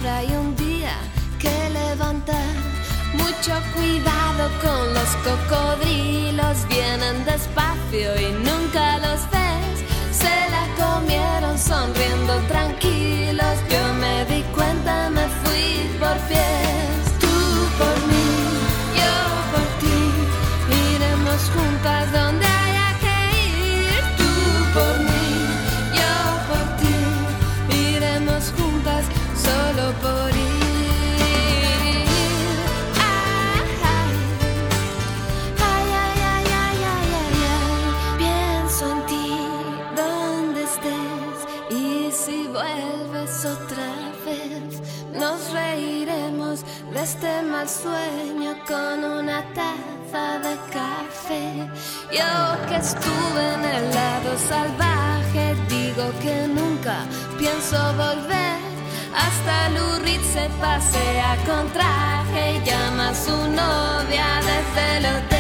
Siempre hay un día que levantar. Mucho cuidado con los cocodrilos, vienen despacio y nunca los ves. Se la comieron sonriendo tranquilos, yo me di cuenta, me fui por pies. Tú por mí, yo por ti, iremos juntas donde haya que ir. Tú por mí, yo por ti, iremos juntas solo por ir. Otra vez nos reiremos de este mal sueño con una taza de café. Yo que estuve en el lado salvaje, digo que nunca pienso volver. Hasta Lurrit se pasea con traje y llama a su novia desde el hotel.